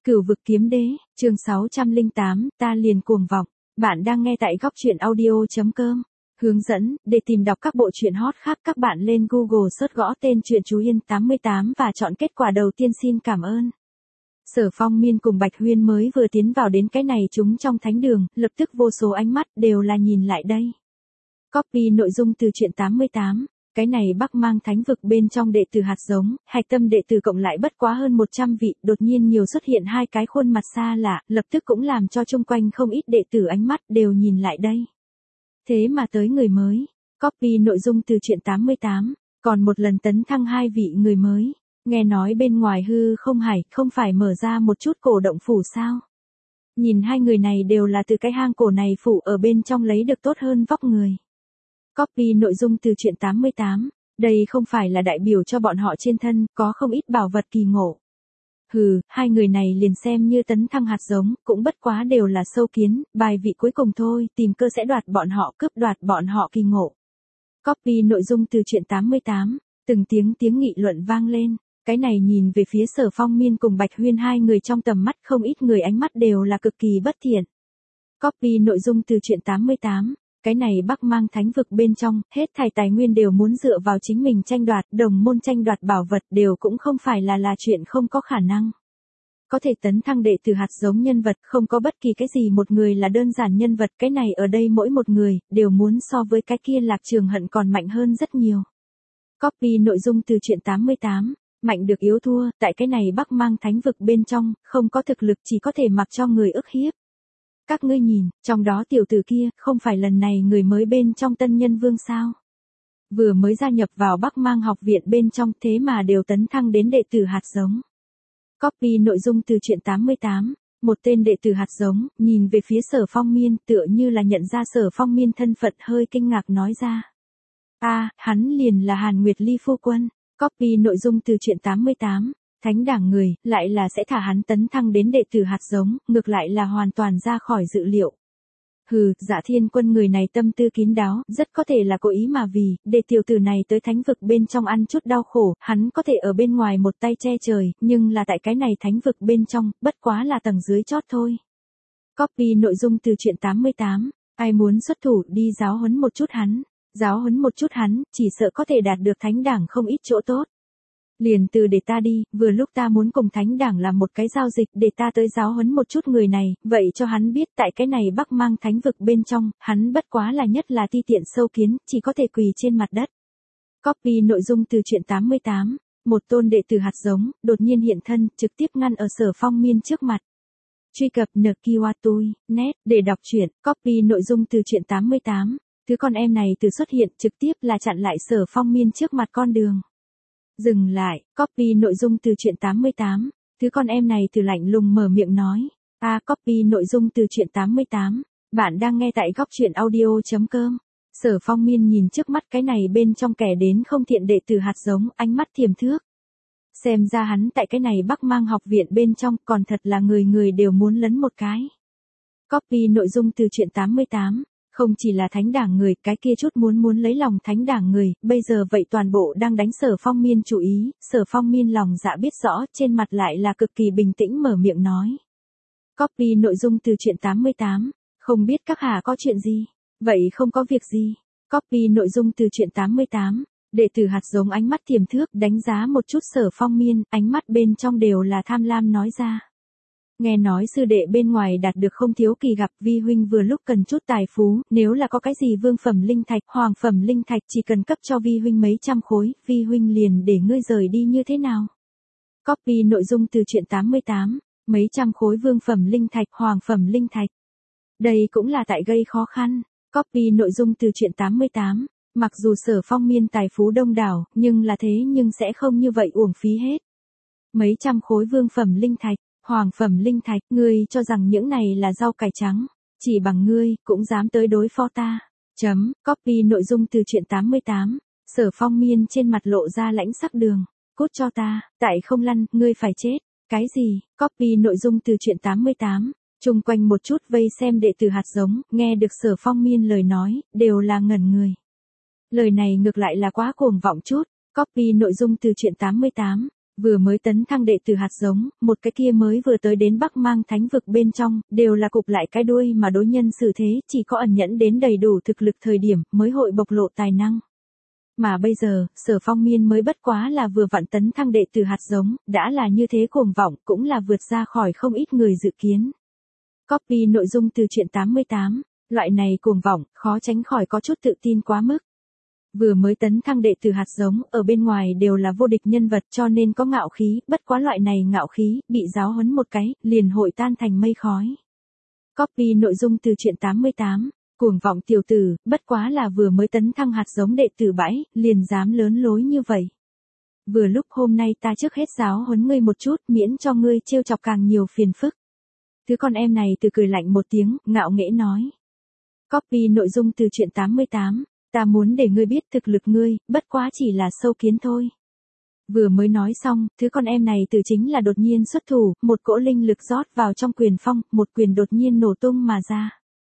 Cửu vực kiếm đế, chương 608, ta liền cuồng vọng. Bạn đang nghe tại góc truyện audio.com. Hướng dẫn, để tìm đọc các bộ truyện hot khác các bạn lên Google search gõ tên truyện Chú Yên 88 và chọn kết quả đầu tiên. Xin cảm ơn. Sở Phong Miên cùng Bạch Huyên mới vừa tiến vào đến cái này chúng trong thánh đường, lập tức vô số ánh mắt đều là nhìn lại đây. Copy nội dung từ truyện 88. Cái này Bắc Mang thánh vực bên trong đệ tử hạt giống, hạch tâm đệ tử cộng lại bất quá hơn 100 vị, đột nhiên nhiều xuất hiện hai cái khuôn mặt xa lạ, lập tức cũng làm cho chung quanh không ít đệ tử ánh mắt đều nhìn lại đây. Thế mà tới người mới. Copy nội dung từ truyện 88, còn một lần tấn thăng hai vị người mới. Nghe nói bên ngoài hư không hải, không phải mở ra một chút cổ động phủ sao? Nhìn hai người này đều là từ cái hang cổ này phủ ở bên trong lấy được tốt hơn vóc người. Copy nội dung từ truyện 88, đây không phải là đại biểu cho bọn họ trên thân, có không ít bảo vật kỳ ngộ. Hừ, hai người này liền xem như tấn thăng hạt giống, cũng bất quá đều là sâu kiến, bài vị cuối cùng thôi, tìm cơ sẽ đoạt bọn họ, cướp đoạt bọn họ kỳ ngộ. Copy nội dung từ truyện 88, từng tiếng nghị luận vang lên, cái này nhìn về phía Sở Phong Miên cùng Bạch Huyên hai người trong tầm mắt không ít người ánh mắt đều là cực kỳ bất thiện. Copy nội dung từ truyện 88. Cái này Bắc Mang thánh vực bên trong, hết thảy tài nguyên đều muốn dựa vào chính mình tranh đoạt, đồng môn tranh đoạt bảo vật đều cũng không phải là chuyện không có khả năng. Có thể tấn thăng đệ tử hạt giống nhân vật, không có bất kỳ cái gì một người là đơn giản nhân vật, cái này ở đây mỗi một người, đều muốn so với cái kia Lạc Trường Hận còn mạnh hơn rất nhiều. Copy nội dung từ truyện 88, mạnh được yếu thua, tại cái này Bắc Mang thánh vực bên trong, không có thực lực chỉ có thể mặc cho người ức hiếp. Các ngươi nhìn, trong đó tiểu tử kia, không phải lần này người mới bên trong Tân Nhân Vương sao? Vừa mới gia nhập vào Bắc Mang học viện bên trong thế mà đều tấn thăng đến đệ tử hạt giống. Copy nội dung từ truyện 88, một tên đệ tử hạt giống, nhìn về phía Sở Phong Miên tựa như là nhận ra Sở Phong Miên thân phận hơi kinh ngạc nói ra. Hắn liền là Hàn Nguyệt Ly phu quân. Copy nội dung từ truyện 88. Thánh đảng người, lại là sẽ thả hắn tấn thăng đến đệ tử hạt giống, ngược lại là hoàn toàn ra khỏi dự liệu. Hừ, Dạ Thiên Quân người này tâm tư kín đáo, rất có thể là cố ý mà vì, để tiểu tử này tới thánh vực bên trong ăn chút đau khổ, hắn có thể ở bên ngoài một tay che trời, nhưng là tại cái này thánh vực bên trong, bất quá là tầng dưới chót thôi. Copy nội dung từ truyện 88, ai muốn xuất thủ đi giáo huấn một chút hắn, chỉ sợ có thể đạt được thánh đảng không ít chỗ tốt. Liền từ để ta đi, vừa lúc ta muốn cùng thánh đảng làm một cái giao dịch để ta tới giáo huấn một chút người này, vậy cho hắn biết tại cái này Bắc Mang thánh vực bên trong, hắn bất quá là nhất là ti tiện sâu kiến, chỉ có thể quỳ trên mặt đất. Copy nội dung từ truyện 88, một tôn đệ tử hạt giống, đột nhiên hiện thân, trực tiếp ngăn ở Sở Phong Miên trước mặt. Truy cập nkiwatui.net để đọc truyện, copy nội dung từ truyện 88, thứ con em này từ xuất hiện trực tiếp là chặn lại Sở Phong Miên trước mặt con đường. Dừng lại, copy nội dung từ truyện 88, thứ con em này từ lạnh lùng mở miệng nói. Copy nội dung từ truyện 88, bạn đang nghe tại góc truyện audio.com. Sở Phong Miên nhìn trước mắt cái này bên trong kẻ đến không thiện đệ tử hạt giống, ánh mắt thiềm thước. Xem ra hắn tại cái này Bắc Mang học viện bên trong, còn thật là người người đều muốn lấn một cái. Copy nội dung từ truyện 88. Không chỉ là thánh đảng người, cái kia chút muốn lấy lòng thánh đảng người, bây giờ vậy toàn bộ đang đánh Sở Phong Miên chủ ý, Sở Phong Miên lòng dạ biết rõ, trên mặt lại là cực kỳ bình tĩnh mở miệng nói. Copy nội dung từ truyện 88, không biết các hạ có chuyện gì, vậy không có việc gì. Copy nội dung từ truyện 88, đệ tử hạt giống ánh mắt thiềm thước đánh giá một chút Sở Phong Miên, ánh mắt bên trong đều là tham lam nói ra. Nghe nói sư đệ bên ngoài đạt được không thiếu kỳ gặp, vi huynh vừa lúc cần chút tài phú, nếu là có cái gì vương phẩm linh thạch, hoàng phẩm linh thạch chỉ cần cấp cho vi huynh mấy trăm khối, vi huynh liền để ngươi rời đi như thế nào. Copy nội dung từ truyện 88, mấy trăm khối vương phẩm linh thạch, hoàng phẩm linh thạch. Đây cũng là tại gây khó khăn. Copy nội dung từ truyện 88, mặc dù Sở Phong Miên tài phú đông đảo, nhưng sẽ không như vậy uổng phí hết. Mấy trăm khối vương phẩm linh thạch. Hoàng phẩm linh thạch, ngươi cho rằng những này là rau cải trắng, chỉ bằng ngươi, cũng dám tới đối phó ta. Copy nội dung từ truyện 88, Sở Phong Miên trên mặt lộ ra lãnh sắc đường, cút cho ta, tại không lăn, ngươi phải chết. Cái gì? Copy nội dung từ truyện 88, chung quanh một chút vây xem đệ tử hạt giống, nghe được Sở Phong Miên lời nói, đều là ngẩn người. Lời này ngược lại là quá cuồng vọng chút. Copy nội dung từ truyện 88. Vừa mới tấn thăng đệ tử hạt giống, một cái kia mới vừa tới đến Bắc Mang thánh vực bên trong, đều là cụp lại cái đuôi mà đối nhân xử thế, chỉ có ẩn nhẫn đến đầy đủ thực lực thời điểm mới hội bộc lộ tài năng. Mà bây giờ, Sở Phong Miên mới bất quá là vừa vặn tấn thăng đệ tử hạt giống, đã là như thế cuồng vọng, cũng là vượt ra khỏi không ít người dự kiến. Copy nội dung từ truyện 88, loại này cuồng vọng, khó tránh khỏi có chút tự tin quá mức. Vừa mới tấn thăng đệ tử hạt giống, ở bên ngoài đều là vô địch nhân vật cho nên có ngạo khí, bất quá loại này ngạo khí, bị giáo huấn một cái, liền hội tan thành mây khói. Copy nội dung từ truyện 88, cuồng vọng tiểu tử, bất quá là vừa mới tấn thăng hạt giống đệ tử bãi, liền dám lớn lối như vậy. Vừa lúc hôm nay ta trước hết giáo huấn ngươi một chút, miễn cho ngươi trêu chọc càng nhiều phiền phức. Thứ con em này từ cười lạnh một tiếng, ngạo nghễ nói. Copy nội dung từ truyện 88, ta muốn để ngươi biết thực lực ngươi, bất quá chỉ là sâu kiến thôi. Vừa mới nói xong, thứ con em này từ chính là đột nhiên xuất thủ, một cỗ linh lực rót vào trong quyền phong, một quyền đột nhiên nổ tung mà ra.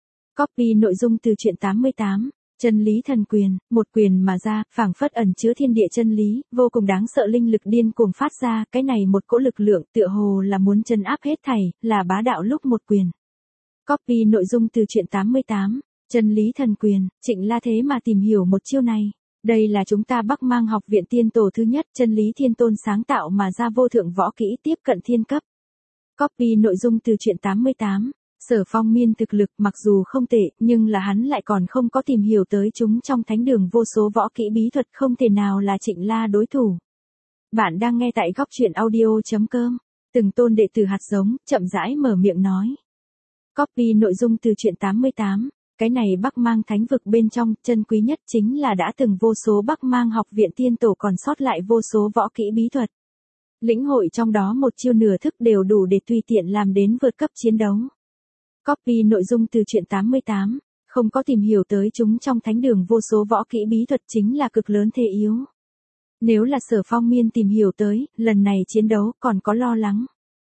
Copy nội dung từ truyện 88, chân lý thần quyền, một quyền mà ra, phảng phất ẩn chứa thiên địa chân lý, vô cùng đáng sợ linh lực điên cuồng phát ra, cái này một cỗ lực lượng tựa hồ là muốn chân áp hết thảy, là bá đạo lúc một quyền. Copy nội dung từ truyện 88, chân lý thần quyền, Trịnh La thế mà tìm hiểu một chiêu này. Đây là chúng ta Bắc Mang học viện tiên tổ thứ nhất, chân lý thiên tôn sáng tạo mà ra vô thượng võ kỹ tiếp cận thiên cấp. Copy nội dung từ truyện 88, Sở Phong Miên thực lực mặc dù không tệ, nhưng là hắn lại còn không có tìm hiểu tới chúng trong thánh đường vô số võ kỹ bí thuật không thể nào là Trịnh La đối thủ. Bạn đang nghe tại góc truyện audio.com, từng tôn đệ tử hạt giống, chậm rãi mở miệng nói. Copy nội dung từ truyện 88, cái này Bắc Mang thánh vực bên trong, chân quý nhất chính là đã từng vô số Bắc Mang học viện tiên tổ còn sót lại vô số võ kỹ bí thuật. Lĩnh hội trong đó một chiêu nửa thức đều đủ để tùy tiện làm đến vượt cấp chiến đấu. Copy nội dung từ truyện 88, không có tìm hiểu tới chúng trong thánh đường vô số võ kỹ bí thuật chính là cực lớn thế yếu. Nếu là Sở Phong Miên tìm hiểu tới, lần này chiến đấu còn có lo lắng.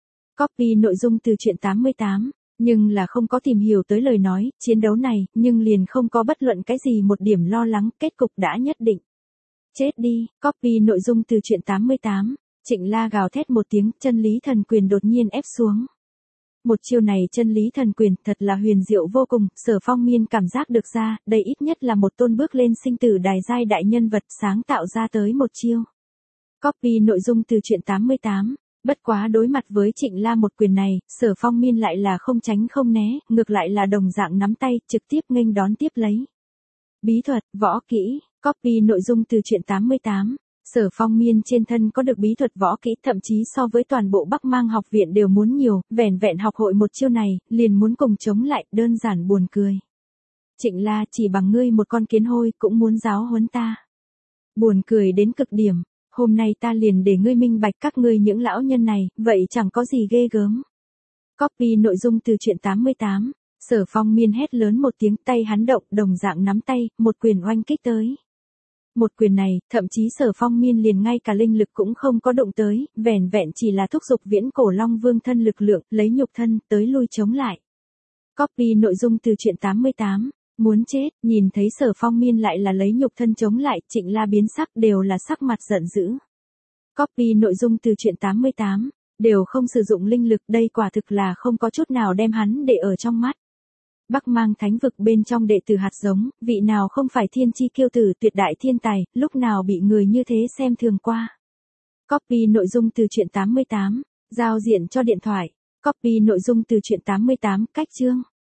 Copy nội dung từ truyện 88, nhưng là không có tìm hiểu tới lời nói, chiến đấu này, nhưng liền không có bất luận cái gì một điểm lo lắng, kết cục đã nhất định. Chết đi, copy nội dung từ truyện 88, Trịnh La gào thét một tiếng, chân lý thần quyền đột nhiên ép xuống. Một chiêu này chân lý thần quyền thật là huyền diệu vô cùng, Sở Phong Miên cảm giác được ra, đây ít nhất là một tôn bước lên sinh tử đài giai đại nhân vật sáng tạo ra tới một chiêu. Copy nội dung từ truyện 88, bất quá đối mặt với Trịnh La một quyền này, Sở Phong Miên lại là không tránh không né, ngược lại là đồng dạng nắm tay, trực tiếp nghênh đón tiếp lấy. Bí thuật, võ kỹ, copy nội dung từ truyện 88. Sở Phong Miên trên thân có được bí thuật võ kỹ thậm chí so với toàn bộ Bắc Mang học viện đều muốn nhiều, vẻn vẹn học hội một chiêu này, liền muốn cùng chống lại, đơn giản buồn cười. Trịnh La chỉ bằng ngươi một con kiến hôi cũng muốn giáo huấn ta. Buồn cười đến cực điểm, hôm nay ta liền để ngươi minh bạch các ngươi những lão nhân này, vậy chẳng có gì ghê gớm. Copy nội dung từ truyện 88, Sở Phong Miên hét lớn một tiếng tay hắn động đồng dạng nắm tay, một quyền oanh kích tới. Một quyền này, thậm chí Sở Phong Miên liền ngay cả linh lực cũng không có động tới, vẻn vẹn chỉ là thúc giục viễn cổ long vương thân lực lượng, lấy nhục thân, tới lui chống lại. Copy nội dung từ truyện 88, muốn chết, nhìn thấy Sở Phong Miên lại là lấy nhục thân chống lại, Trịnh La biến sắc đều là sắc mặt giận dữ. Copy nội dung từ truyện 88, đều không sử dụng linh lực, đây quả thực là không có chút nào đem hắn để ở trong mắt. Bắc Mang thánh vực bên trong đệ tử hạt giống, vị nào không phải thiên chi kiêu tử tuyệt đại thiên tài, lúc nào bị người như thế xem thường qua. Copy nội dung từ truyện 88, giao diện cho điện thoại. Copy nội dung từ truyện 88, cách chương.